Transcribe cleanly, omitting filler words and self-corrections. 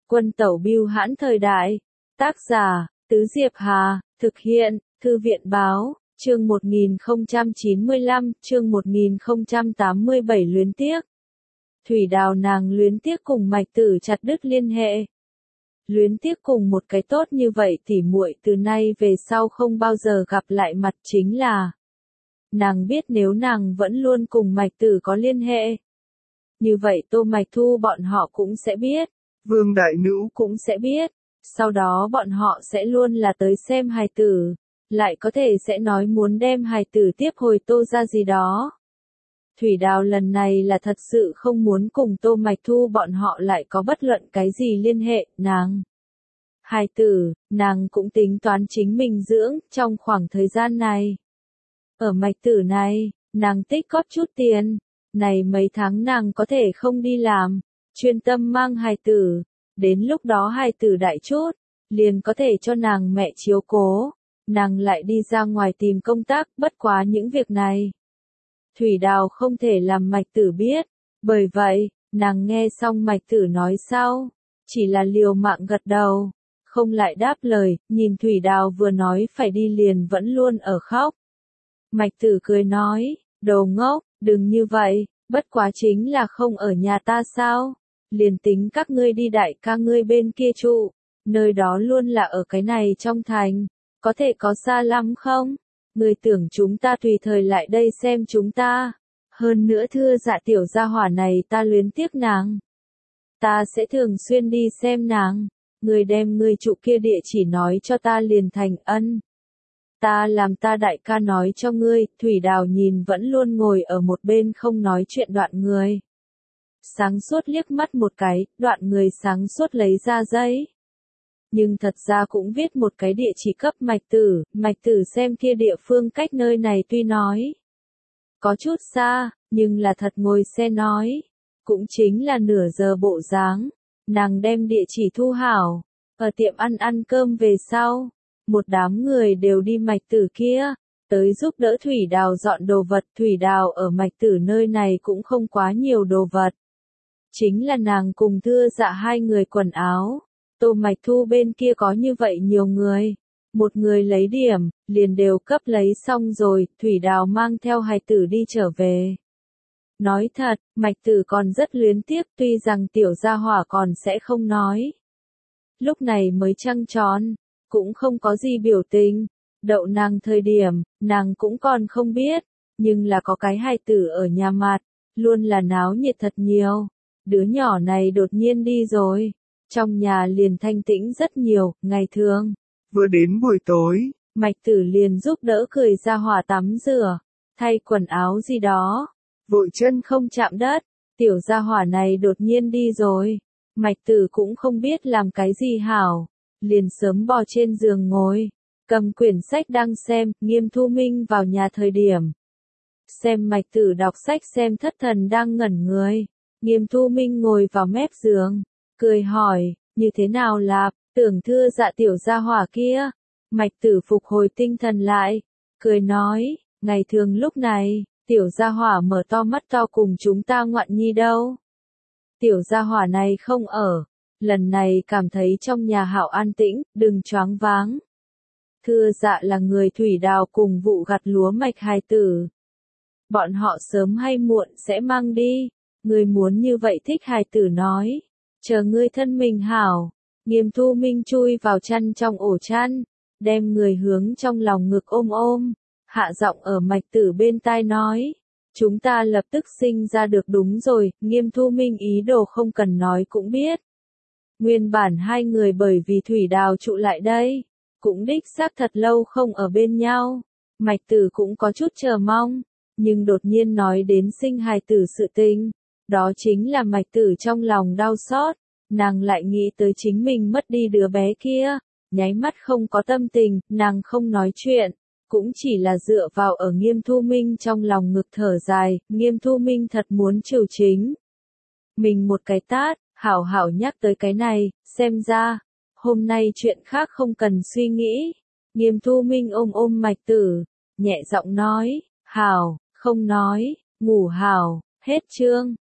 Quân tẩu bưu hãn thời đại. Tác giả, Tứ Diệp Hà, thực hiện, Thư viện báo, chương 1095, chương 1087 luyến tiếc. Thủy Đào nàng luyến tiếc cùng Mạch Tử chặt đứt liên hệ. Luyến tiếc cùng một cái tốt như vậy tỉ muội từ nay về sau không bao giờ gặp lại mặt, chính là nàng biết nếu nàng vẫn luôn cùng Mạch Tử có liên hệ, như vậy Tô Mạch Thu bọn họ cũng sẽ biết, Vương Đại Nữ cũng sẽ biết, sau đó bọn họ sẽ luôn là tới xem hài tử, lại có thể sẽ nói muốn đem hài tử tiếp hồi Tô ra gì đó. Thủy Đào lần này là thật sự không muốn cùng Tô Mạch Thu bọn họ lại có bất luận cái gì liên hệ, hài tử, nàng cũng tính toán chính mình dưỡng, trong khoảng thời gian này. Ở Mạch Tử này, nàng tích góp chút tiền, này mấy tháng nàng có thể không đi làm, chuyên tâm mang hài tử, đến lúc đó hài tử đại chút, liền có thể cho nàng mẹ chiếu cố, nàng lại đi ra ngoài tìm công tác, bất quá những việc này. Thủy Đào không thể làm Mạch Tử biết, bởi vậy, nàng nghe xong Mạch Tử nói sau, chỉ là liều mạng gật đầu, không lại đáp lời, nhìn Thủy Đào vừa nói phải đi liền vẫn luôn ở khóc. Mạch Tử cười nói, đồ ngốc, đừng như vậy, bất quá chính là không ở nhà ta sao, liền tính các ngươi đi đại ca ngươi bên kia trụ, nơi đó luôn là ở cái này trong thành, có thể có xa lắm không? Ngươi tưởng chúng ta tùy thời lại đây xem chúng ta, hơn nữa thưa dạ tiểu gia hỏa này ta luyến tiếc nàng. Ta sẽ thường xuyên đi xem nàng, ngươi đem ngươi trụ kia địa chỉ nói cho ta liền thành ân. Ta làm ta đại ca nói cho ngươi, Thủy Đào nhìn vẫn luôn ngồi ở một bên không nói chuyện Đoạn Người. Sáng suốt liếc mắt một cái, Đoạn Người sáng suốt lấy ra giấy. Nhưng thật ra cũng viết một cái địa chỉ cấp Mạch Tử xem kia địa phương cách nơi này tuy nói có chút xa, nhưng là thật ngồi xe nói, cũng chính là nửa giờ bộ dáng, nàng đem địa chỉ thu hảo, ở tiệm ăn cơm về sau, một đám người đều đi Mạch Tử kia, tới giúp đỡ Thủy Đào dọn đồ vật, Thủy Đào ở Mạch Tử nơi này cũng không quá nhiều đồ vật. Chính là nàng cùng thưa dạ hai người quần áo. Tô Mạch Thu bên kia có như vậy nhiều người, một người lấy điểm, liền đều cấp lấy xong rồi, Thủy Đào mang theo hài tử đi trở về. Nói thật, Mạch Tử còn rất luyến tiếc, tuy rằng tiểu gia hỏa còn sẽ không nói. Lúc này mới trăng tròn, cũng không có gì biểu tình, đậu nàng thời điểm, nàng cũng còn không biết, nhưng là có cái hài tử ở nhà mặt, luôn là náo nhiệt thật nhiều, đứa nhỏ này đột nhiên đi rồi. Trong nhà liền thanh tĩnh rất nhiều, ngày thường. Vừa đến buổi tối, Mạch Tử liền giúp đỡ cười ra hỏa tắm rửa, thay quần áo gì đó. vội chân không chạm đất, tiểu gia hỏa này đột nhiên đi rồi. Mạch Tử cũng không biết làm cái gì hảo, liền sớm bò trên giường ngồi, cầm quyển sách đang xem, Nghiêm Thu Minh vào nhà thời điểm. Xem Mạch Tử đọc sách xem thất thần đang ngẩn người, Nghiêm Thu Minh ngồi vào mép giường. Cười hỏi, như thế nào lạp, tưởng thưa dạ tiểu gia hỏa kia. Mạch Tử phục hồi tinh thần lại, cười nói, ngày thường lúc này, tiểu gia hỏa mở to mắt to cùng chúng ta ngoạn nhi đâu. Tiểu gia hỏa này không ở, lần này cảm thấy trong nhà hảo an tĩnh, đừng choáng váng. Thưa dạ là người Thủy Đào cùng vụ gặt lúa mạch hài tử. Bọn họ sớm hay muộn sẽ mang đi, người muốn như vậy thích hài tử nói. Chờ ngươi thân mình hảo, Nghiêm Thu Minh chui vào chăn trong ổ chăn, đem người hướng trong lòng ngực ôm, hạ giọng ở Mạch Tử bên tai nói, chúng ta lập tức sinh ra được đúng rồi, Nghiêm Thu Minh ý đồ không cần nói cũng biết. Nguyên bản hai người bởi vì Thủy Đào trụ lại đây, cũng đích xác thật lâu không ở bên nhau, Mạch Tử cũng có chút chờ mong, nhưng đột nhiên nói đến sinh hài tử sự tình. Đó chính là Mạch Tử trong lòng đau xót, nàng lại nghĩ tới chính mình mất đi đứa bé kia, nháy mắt không có tâm tình, nàng không nói chuyện, cũng chỉ là dựa vào ở Nghiêm Thu Minh trong lòng ngực thở dài, Nghiêm Thu Minh thật muốn trừ chính. Mình một cái tát, hảo hảo nhắc tới cái này, xem ra, hôm nay chuyện khác không cần suy nghĩ. Nghiêm Thu Minh ôm Mạch Tử, nhẹ giọng nói, hảo, không nói, ngủ hảo, hết chương.